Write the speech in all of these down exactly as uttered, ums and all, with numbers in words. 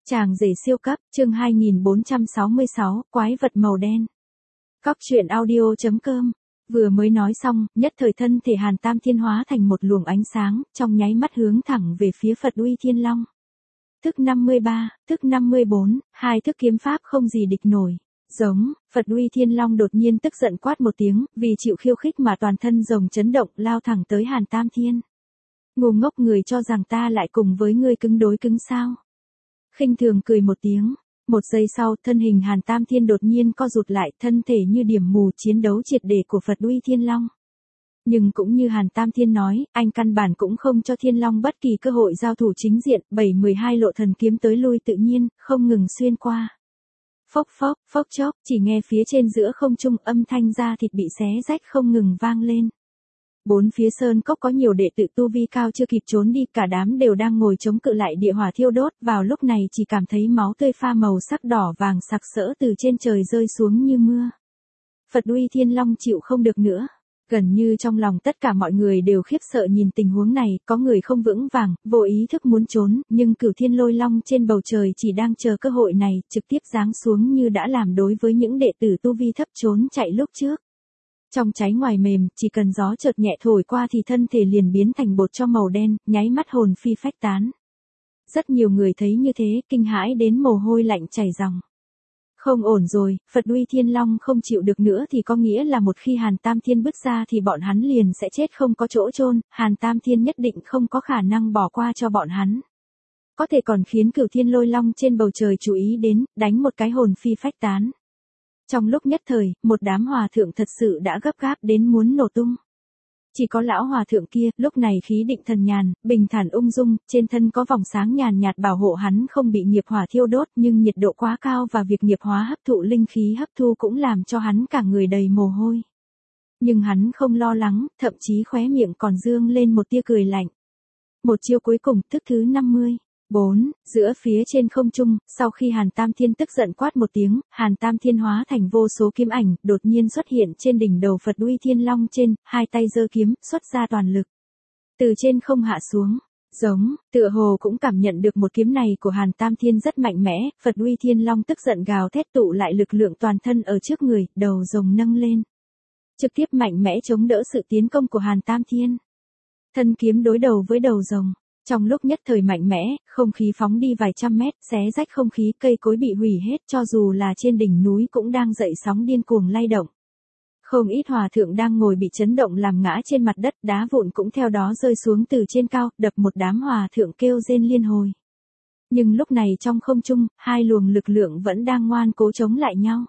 Chàng rể siêu cấp, chương hai nghìn bốn trăm sáu mươi sáu, quái vật màu đen. Cóc truyện audio chấm com. Vừa mới nói xong, nhất thời thân thể Hàn Tam Thiên hóa thành một luồng ánh sáng, trong nháy mắt hướng thẳng về phía Phật Uy Thiên Long. Thức năm mươi ba, thức năm mươi bốn, hai thức kiếm pháp không gì địch nổi. Giống, Phật Uy Thiên Long đột nhiên tức giận quát một tiếng, vì chịu khiêu khích mà toàn thân rồng chấn động, lao thẳng tới Hàn Tam Thiên. Ngu ngốc, người cho rằng ta lại cùng với ngươi cứng đối cứng sao? Khinh thường cười một tiếng. Một giây sau, thân hình Hàn Tam Thiên đột nhiên co rụt lại, thân thể như điểm mù, chiến đấu triệt để của Phật Uy Thiên Long. Nhưng cũng như Hàn Tam Thiên nói, anh căn bản cũng không cho Thiên Long bất kỳ cơ hội giao thủ chính diện, bảy mười hai lộ thần kiếm tới lui tự nhiên, không ngừng xuyên qua. Phốc phốc, phốc chốc, chỉ nghe phía trên giữa không trung âm thanh da thịt bị xé rách không ngừng vang lên. Bốn phía sơn cốc có nhiều đệ tử tu vi cao chưa kịp trốn đi, cả đám đều đang ngồi chống cự lại địa hỏa thiêu đốt, vào lúc này chỉ cảm thấy máu tươi pha màu sắc đỏ vàng sặc sỡ từ trên trời rơi xuống như mưa. Phật Uy Thiên Long chịu không được nữa. Gần như trong lòng tất cả mọi người đều khiếp sợ nhìn tình huống này, có người không vững vàng, vô ý thức muốn trốn, nhưng Cửu Thiên Lôi Long trên bầu trời chỉ đang chờ cơ hội này, trực tiếp giáng xuống như đã làm đối với những đệ tử tu vi thấp trốn chạy lúc trước. Trong cháy ngoài mềm, chỉ cần gió chợt nhẹ thổi qua thì thân thể liền biến thành bột tro màu đen, nháy mắt hồn phi phách tán. Rất nhiều người thấy như thế, kinh hãi đến mồ hôi lạnh chảy ròng. Không ổn rồi, Phật Uy Thiên Long không chịu được nữa thì có nghĩa là một khi Hàn Tam Thiên bước ra thì bọn hắn liền sẽ chết không có chỗ chôn, Hàn Tam Thiên nhất định không có khả năng bỏ qua cho bọn hắn. Có thể còn khiến Cửu Thiên Lôi Long trên bầu trời chú ý đến, đánh một cái hồn phi phách tán. Trong lúc nhất thời, một đám hòa thượng thật sự đã gấp gáp đến muốn nổ tung. Chỉ có lão hòa thượng kia, lúc này khí định thần nhàn, bình thản ung dung, trên thân có vòng sáng nhàn nhạt bảo hộ hắn không bị nghiệp hỏa thiêu đốt, nhưng nhiệt độ quá cao và việc nghiệp hóa hấp thụ linh khí hấp thu cũng làm cho hắn cả người đầy mồ hôi. Nhưng hắn không lo lắng, thậm chí khóe miệng còn dương lên một tia cười lạnh. Một chiêu cuối cùng, thức thứ năm mươi. bốn. Giữa phía trên không trung, sau khi Hàn Tam Thiên tức giận quát một tiếng, Hàn Tam Thiên hóa thành vô số kiếm ảnh, đột nhiên xuất hiện trên đỉnh đầu Phật Uy Thiên Long trên, hai tay giơ kiếm, xuất ra toàn lực. Từ trên không hạ xuống, giống, tựa hồ cũng cảm nhận được một kiếm này của Hàn Tam Thiên rất mạnh mẽ, Phật Uy Thiên Long tức giận gào thét tụ lại lực lượng toàn thân ở trước người, đầu rồng nâng lên. Trực tiếp mạnh mẽ chống đỡ sự tiến công của Hàn Tam Thiên. Thân kiếm đối đầu với đầu rồng. Trong lúc nhất thời mạnh mẽ, không khí phóng đi vài trăm mét, xé rách không khí, cây cối bị hủy hết, cho dù là trên đỉnh núi cũng đang dậy sóng điên cuồng lay động. Không ít hòa thượng đang ngồi bị chấn động làm ngã trên mặt đất, đá vụn cũng theo đó rơi xuống từ trên cao, đập một đám hòa thượng kêu rên liên hồi. Nhưng lúc này trong không trung, hai luồng lực lượng vẫn đang ngoan cố chống lại nhau.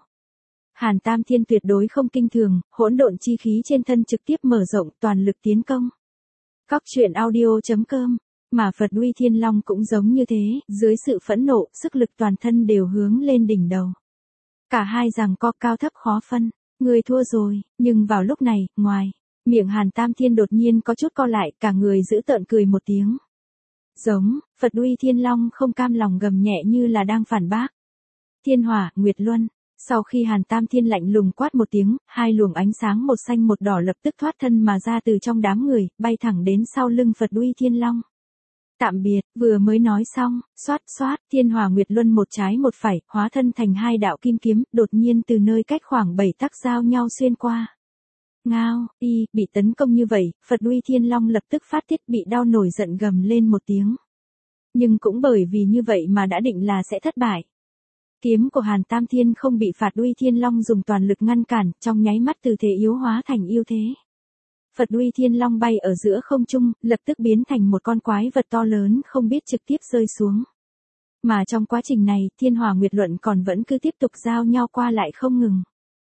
Hàn Tam Thiên tuyệt đối không kinh thường, hỗn độn chi khí trên thân trực tiếp mở rộng, toàn lực tiến công. Cóc truyện audio chấm com. Mà Phật Uy Thiên Long cũng giống như thế, dưới sự phẫn nộ, sức lực toàn thân đều hướng lên đỉnh đầu. Cả hai giằng co cao thấp khó phân, người thua rồi, nhưng vào lúc này, ngoài, miệng Hàn Tam Thiên đột nhiên có chút co lại, cả người giữ tợn cười một tiếng. Giống, Phật Uy Thiên Long không cam lòng gầm nhẹ như là đang phản bác. Thiên Hỏa, Nguyệt Luân. Sau khi Hàn Tam Thiên lạnh lùng quát một tiếng, hai luồng ánh sáng một xanh một đỏ lập tức thoát thân mà ra từ trong đám người, bay thẳng đến sau lưng Phật Uy Thiên Long. Tạm biệt, vừa mới nói xong, xoát xoát, Thiên Hỏa Nguyệt Luân một trái một phải, hóa thân thành hai đạo kim kiếm, đột nhiên từ nơi cách khoảng bảy tấc giao nhau xuyên qua. Ngao, y, bị tấn công như vậy, Phật Uy Thiên Long lập tức phát tiết bị đau nổi giận gầm lên một tiếng. Nhưng cũng bởi vì như vậy mà đã định là sẽ thất bại. Kiếm của Hàn Tam Thiên không bị Phật Uy Thiên Long dùng toàn lực ngăn cản, trong nháy mắt từ thế yếu hóa thành ưu thế. Phật Uy Thiên Long bay ở giữa không trung, lập tức biến thành một con quái vật to lớn không biết trực tiếp rơi xuống. Mà trong quá trình này, Thiên Hỏa Nguyệt Luân còn vẫn cứ tiếp tục giao nhau qua lại không ngừng.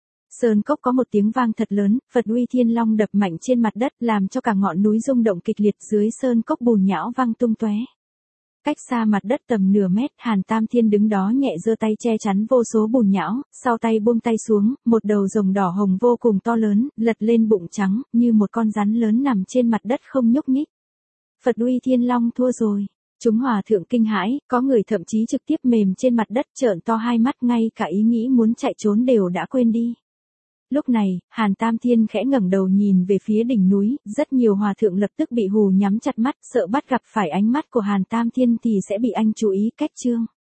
Sơn cốc có một tiếng vang thật lớn, Phật Uy Thiên Long đập mạnh trên mặt đất làm cho cả ngọn núi rung động kịch liệt, dưới sơn cốc bùn nhão văng tung tóe. Cách xa mặt đất tầm nửa mét, Hàn Tam Thiên đứng đó nhẹ giơ tay che chắn vô số bùn nhão, sau tay buông tay xuống, một đầu rồng đỏ hồng vô cùng to lớn, lật lên bụng trắng, như một con rắn lớn nằm trên mặt đất không nhúc nhích. Phật Uy Thiên Long thua rồi. Chúng hòa thượng kinh hãi, có người thậm chí trực tiếp mềm trên mặt đất trợn to hai mắt, ngay cả ý nghĩ muốn chạy trốn đều đã quên đi. Lúc này, Hàn Tam Thiên khẽ ngẩng đầu nhìn về phía đỉnh núi, rất nhiều hòa thượng lập tức bị hù nhắm chặt mắt, sợ bắt gặp phải ánh mắt của Hàn Tam Thiên thì sẽ bị anh chú ý cách chương.